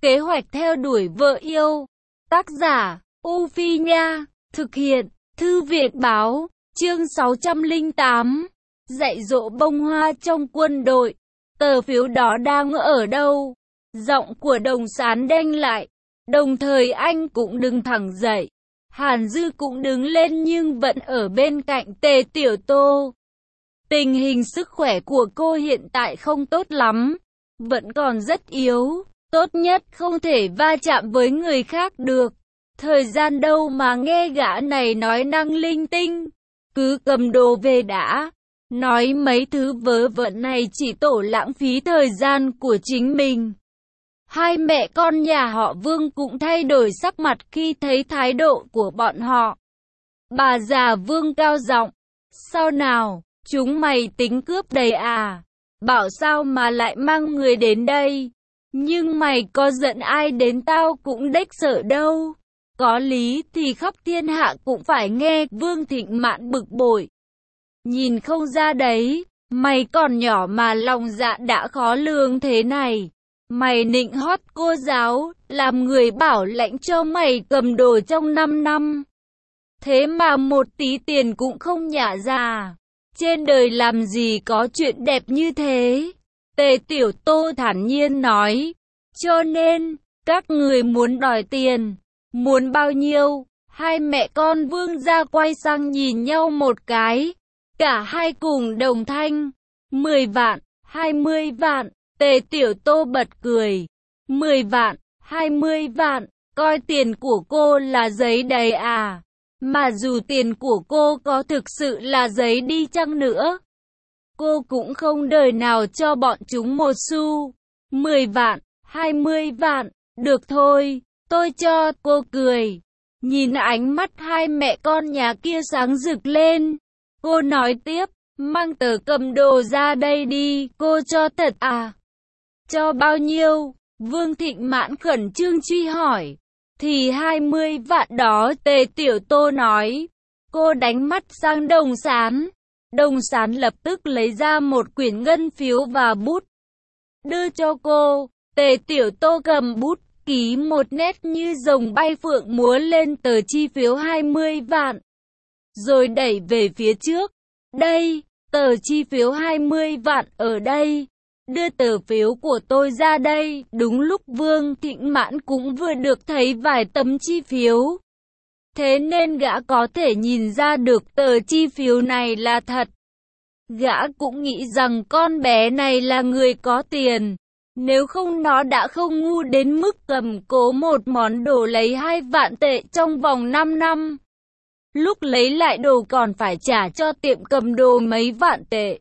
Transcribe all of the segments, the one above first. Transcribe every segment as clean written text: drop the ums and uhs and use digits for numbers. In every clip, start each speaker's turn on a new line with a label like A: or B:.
A: Kế hoạch theo đuổi vợ yêu. Tác giả, U Phi Nha. Thực hiện, Thư viện Báo. Chương 608. Dạy dỗ bông hoa trong quân đội. Tờ phiếu đó đang ở đâu? Giọng của Đồng Sán đanh lại. Đồng thời anh cũng đứng thẳng dậy. Hàn Dư cũng đứng lên nhưng vẫn ở bên cạnh Tề Tiểu Tô. Tình hình sức khỏe của cô hiện tại không tốt lắm. Vẫn còn rất yếu. Tốt nhất không thể va chạm với người khác được. Thời gian đâu mà nghe gã này nói năng linh tinh. Cứ cầm đồ về đã. Nói mấy thứ vớ vẩn này chỉ tổ lãng phí thời gian của chính mình. Hai mẹ con nhà họ Vương cũng thay đổi sắc mặt khi thấy thái độ của bọn họ. Bà già Vương cao giọng. Sao nào, chúng mày tính cướp đầy à? Bảo sao mà lại mang người đến đây? Nhưng mày có giận ai đến tao cũng đếch sợ đâu. Có lý thì khắp thiên hạ cũng phải nghe. Vương Thịnh Mạn bực bội. Nhìn không ra đấy, mày còn nhỏ mà lòng dạ đã khó lường thế này. Mày nịnh hót cô giáo, làm người bảo lãnh cho mày cầm đồ trong 5 năm. Thế mà một tí tiền cũng không nhả ra. Trên đời làm gì có chuyện đẹp như thế? Tề Tiểu Tô thản nhiên nói. Cho nên, các người muốn đòi tiền, muốn bao nhiêu? Hai mẹ con Vương gia quay sang nhìn nhau một cái. Cả hai cùng đồng thanh. 10 vạn, 20 vạn. Tề Tiểu Tô bật cười. 10 vạn, 20 vạn. Coi tiền của cô là giấy đầy à? Mà dù tiền của cô có thực sự là giấy đi chăng nữa, cô cũng không đời nào cho bọn chúng một xu. 10 vạn, 20 vạn. Được thôi, tôi cho. Cô cười. Nhìn ánh mắt hai mẹ con nhà kia sáng rực lên. Cô nói tiếp. Mang tờ cầm đồ ra đây đi. Cô cho thật à? Cho bao nhiêu? Vương Thịnh Mãn khẩn trương truy hỏi. Thì 20 vạn đó. Tề Tiểu Tô nói. Cô đánh mắt sang Đồng Sán. Đồng Sán lập tức lấy ra một quyển ngân phiếu và bút. Đưa cho cô. Tề Tiểu Tô cầm bút, ký một nét như rồng bay phượng múa lên tờ chi phiếu 20 vạn. Rồi đẩy về phía trước. Đây, tờ chi phiếu 20 vạn ở đây. Đưa tờ phiếu của tôi ra đây. Đúng lúc Vương Thịnh Mãn cũng vừa được thấy vài tấm chi phiếu. Thế nên gã có thể nhìn ra được tờ chi phiếu này là thật. Gã cũng nghĩ rằng con bé này là người có tiền. Nếu không nó đã không ngu đến mức cầm cố một món đồ lấy 2 vạn tệ trong vòng 5 năm. Lúc lấy lại đồ còn phải trả cho tiệm cầm đồ mấy vạn tệ.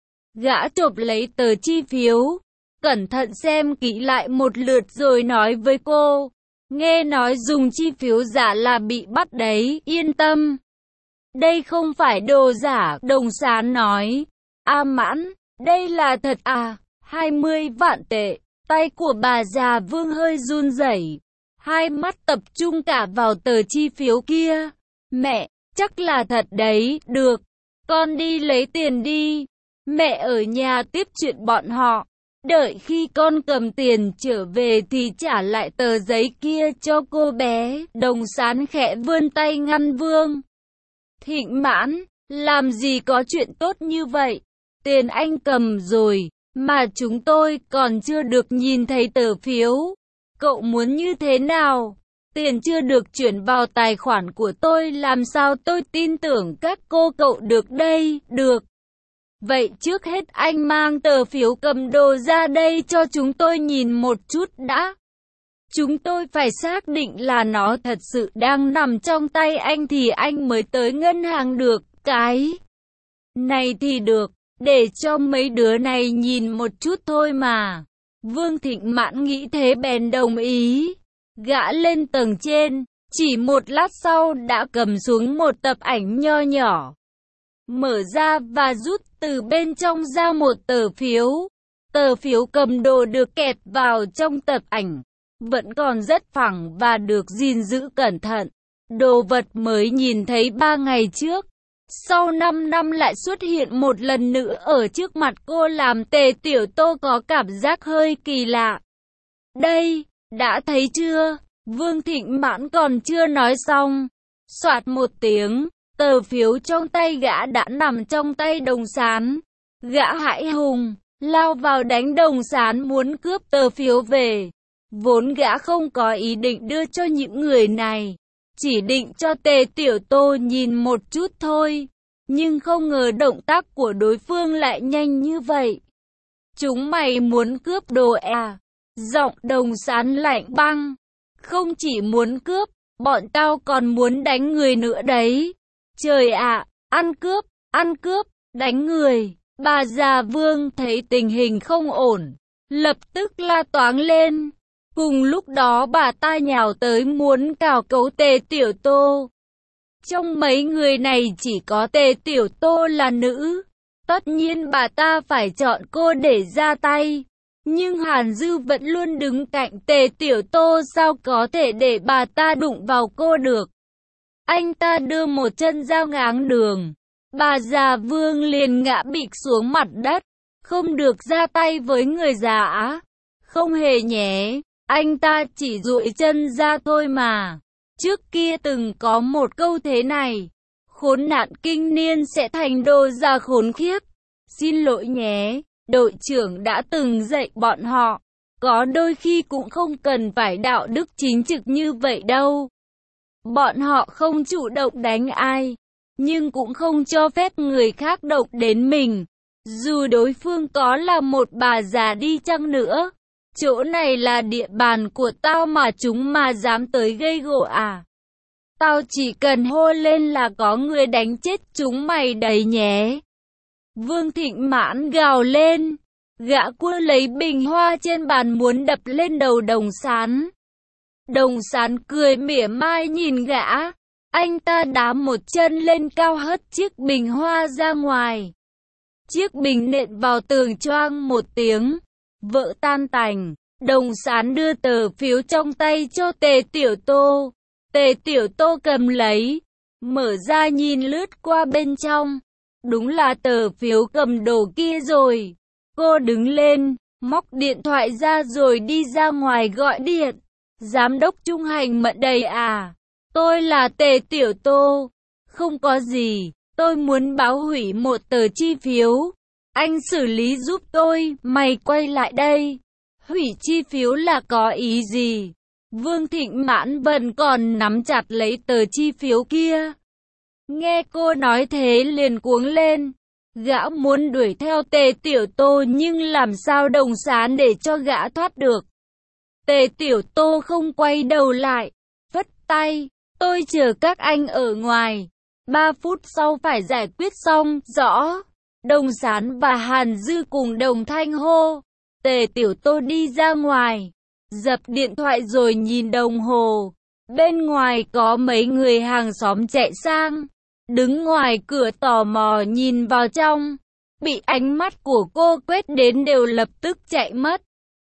A: Gã chộp lấy tờ chi phiếu, cẩn thận xem kỹ lại một lượt rồi nói với cô. Nghe nói dùng chi phiếu giả là bị bắt đấy, yên tâm. Đây không phải đồ giả, Đồng Sán nói. A Mãn, đây là thật à? 20 vạn tệ. Tay của bà già Vương hơi run rẩy. Hai mắt tập trung cả vào tờ chi phiếu kia. Mẹ, chắc là thật đấy. Được, con đi lấy tiền đi. Mẹ ở nhà tiếp chuyện bọn họ. Đợi khi con cầm tiền trở về thì trả lại tờ giấy kia cho cô bé. Đồng Sán khẽ vươn tay ngăn Vương Thịnh Mãn. Làm gì có chuyện tốt như vậy? Tiền anh cầm rồi, mà chúng tôi còn chưa được nhìn thấy tờ phiếu. Cậu muốn như thế nào? Tiền chưa được chuyển vào tài khoản của tôi, làm sao tôi tin tưởng các cô cậu được đây? Được. Vậy trước hết anh mang tờ phiếu cầm đồ ra đây cho chúng tôi nhìn một chút đã. Chúng tôi phải xác định là nó thật sự đang nằm trong tay anh thì anh mới tới ngân hàng được. Cái này thì được, để cho mấy đứa này nhìn một chút thôi mà. Vương Thịnh Mãn nghĩ thế bèn đồng ý. Gã lên tầng trên, chỉ một lát sau đã cầm xuống một tập ảnh nho nhỏ. Mở ra và rút từ bên trong ra một tờ phiếu. Tờ phiếu cầm đồ được kẹp vào trong tập ảnh. Vẫn còn rất phẳng và được gìn giữ cẩn thận. Đồ vật mới nhìn thấy 3 ngày trước. Sau 5 năm lại xuất hiện một lần nữa ở trước mặt cô làm Tề Tiểu Tô có cảm giác hơi kỳ lạ. Đã thấy chưa? Vương Thịnh Mãn còn chưa nói xong. Soạt một tiếng, tờ phiếu trong tay gã đã nằm trong tay Đồng Sán. Gã hãi hùng, lao vào đánh Đồng Sán muốn cướp tờ phiếu về. Vốn gã không có ý định đưa cho những người này, chỉ định cho Tề Tiểu Tô nhìn một chút thôi. Nhưng không ngờ động tác của đối phương lại nhanh như vậy. Chúng mày muốn cướp đồ à? Giọng Đồng Sán lạnh băng. Không chỉ muốn cướp, bọn tao còn muốn đánh người nữa đấy. Trời ạ, ăn cướp, đánh người. Bà già Vương thấy tình hình không ổn, lập tức la toáng lên. Cùng lúc đó bà ta nhào tới muốn cào cấu Tề Tiểu Tô. Trong mấy người này chỉ có Tề Tiểu Tô là nữ. Tất nhiên bà ta phải chọn cô để ra tay. Nhưng Hàn Dư vẫn luôn đứng cạnh Tề Tiểu Tô, sao có thể để bà ta đụng vào cô được. Anh ta đưa một chân ra ngáng đường. Bà già Vương liền ngã bịch xuống mặt đất. Không được ra tay với người già. Không hề nhé, anh ta chỉ duỗi chân ra thôi mà. Trước kia từng có một câu thế này. Khốn nạn kinh niên sẽ thành đồ già khốn khiếp. Xin lỗi nhé, đội trưởng đã từng dạy bọn họ. Có đôi khi cũng không cần phải đạo đức chính trực như vậy đâu. Bọn họ không chủ động đánh ai, nhưng cũng không cho phép người khác động đến mình. Dù đối phương có là một bà già đi chăng nữa. Chỗ này là địa bàn của tao mà chúng mà dám tới gây gổ à? Tao chỉ cần hô lên là có người đánh chết chúng mày đấy nhé. Vương Thịnh Mãn gào lên. Gã cua lấy bình hoa trên bàn muốn đập lên đầu Đồng Sán. Đồng Sán cười mỉa mai nhìn gã. Anh ta đá một chân lên cao hất chiếc bình hoa ra ngoài. Chiếc bình nện vào tường choang một tiếng, vỡ tan tành. Đồng Sán đưa tờ phiếu trong tay cho Tề Tiểu Tô. Tề Tiểu Tô cầm lấy, mở ra nhìn lướt qua bên trong. Đúng là tờ phiếu cầm đồ kia rồi. Cô đứng lên, móc điện thoại ra rồi đi ra ngoài gọi điện. Giám đốc Trung Hành Mận đây à? Tôi là Tề Tiểu Tô. Không có gì, tôi muốn báo hủy một tờ chi phiếu. Anh xử lý giúp tôi, mày quay lại đây. Hủy chi phiếu là có ý gì? Vương Thịnh Mãn vẫn còn nắm chặt lấy tờ chi phiếu kia. Nghe cô nói thế liền cuống lên. Gã muốn đuổi theo Tề Tiểu Tô nhưng làm sao Đồng Sán để cho gã thoát được. Tề Tiểu Tô không quay đầu lại, phất tay. Tôi chờ các anh ở ngoài. 3 phút sau phải giải quyết xong, rõ. Đồng Sán và Hàn Dư cùng đồng thanh hô. Tề Tiểu Tô đi ra ngoài, dập điện thoại rồi nhìn đồng hồ. Bên ngoài có mấy người hàng xóm chạy sang, đứng ngoài cửa tò mò nhìn vào trong. Bị ánh mắt của cô quét đến đều lập tức chạy mất.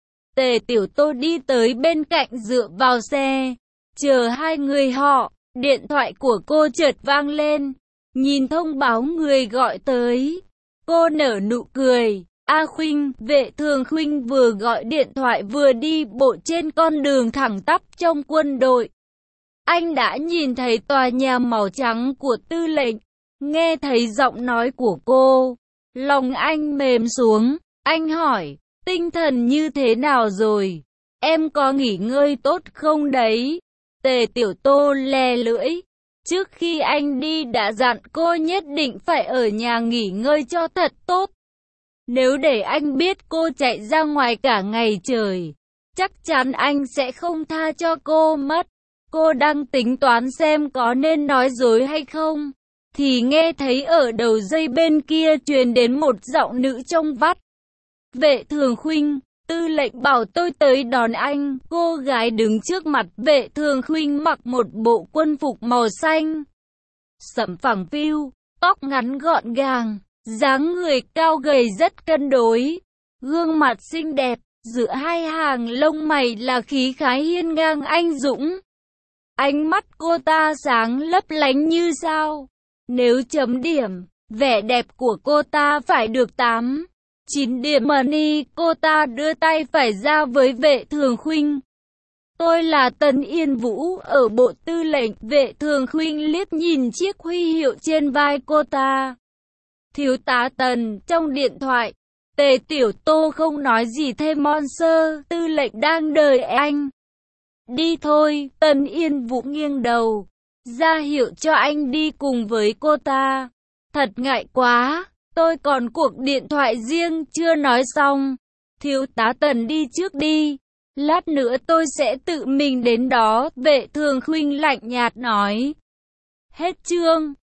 A: Tề Tiểu Tô đi tới bên cạnh dựa vào xe, chờ hai người họ. Điện thoại của cô chợt vang lên, nhìn thông báo người gọi tới. Cô nở nụ cười. A Khuynh, Vệ Thường Khuynh vừa gọi điện thoại vừa đi bộ trên con đường thẳng tắp trong quân đội. Anh đã nhìn thấy tòa nhà màu trắng của tư lệnh. Nghe thấy giọng nói của cô, lòng anh mềm xuống. Anh hỏi, tinh thần như thế nào rồi? Em có nghỉ ngơi tốt không đấy? Tề Tiểu Tô lè lưỡi. Trước khi anh đi đã dặn cô nhất định phải ở nhà nghỉ ngơi cho thật tốt. Nếu để anh biết cô chạy ra ngoài cả ngày trời, chắc chắn anh sẽ không tha cho cô mất. Cô đang tính toán xem có nên nói dối hay không, thì nghe thấy ở đầu dây bên kia truyền đến một giọng nữ trong vắt. Vệ Thường Khuynh, tư lệnh bảo tôi tới đón anh. Cô gái đứng trước mặt Vệ Thường Khuynh mặc một bộ quân phục màu xanh sẫm phẳng phiu, tóc ngắn gọn gàng, dáng người cao gầy rất cân đối, gương mặt xinh đẹp, giữa hai hàng lông mày là khí khái hiên ngang anh dũng. Ánh mắt cô ta sáng lấp lánh như sao. Nếu chấm điểm, vẻ đẹp của cô ta phải được 8, 9 điểm. Money, cô ta đưa tay phải ra với Vệ Thường Khuynh. Tôi là Tần Yên Vũ ở Bộ Tư lệnh. Vệ Thường Khuynh liếc nhìn chiếc huy hiệu trên vai cô ta. Thiếu tá Tần, trong điện thoại, Tề Tiểu Tô không nói gì thêm. Monster, tư lệnh đang đợi anh. Đi thôi, Tần Yên Vũ nghiêng đầu, ra hiệu cho anh đi cùng với cô ta. Thật ngại quá, tôi còn cuộc điện thoại riêng chưa nói xong. Thiếu tá Tần đi trước đi, lát nữa tôi sẽ tự mình đến đó. Vệ Thường Khuynh lạnh nhạt nói. Hết chương.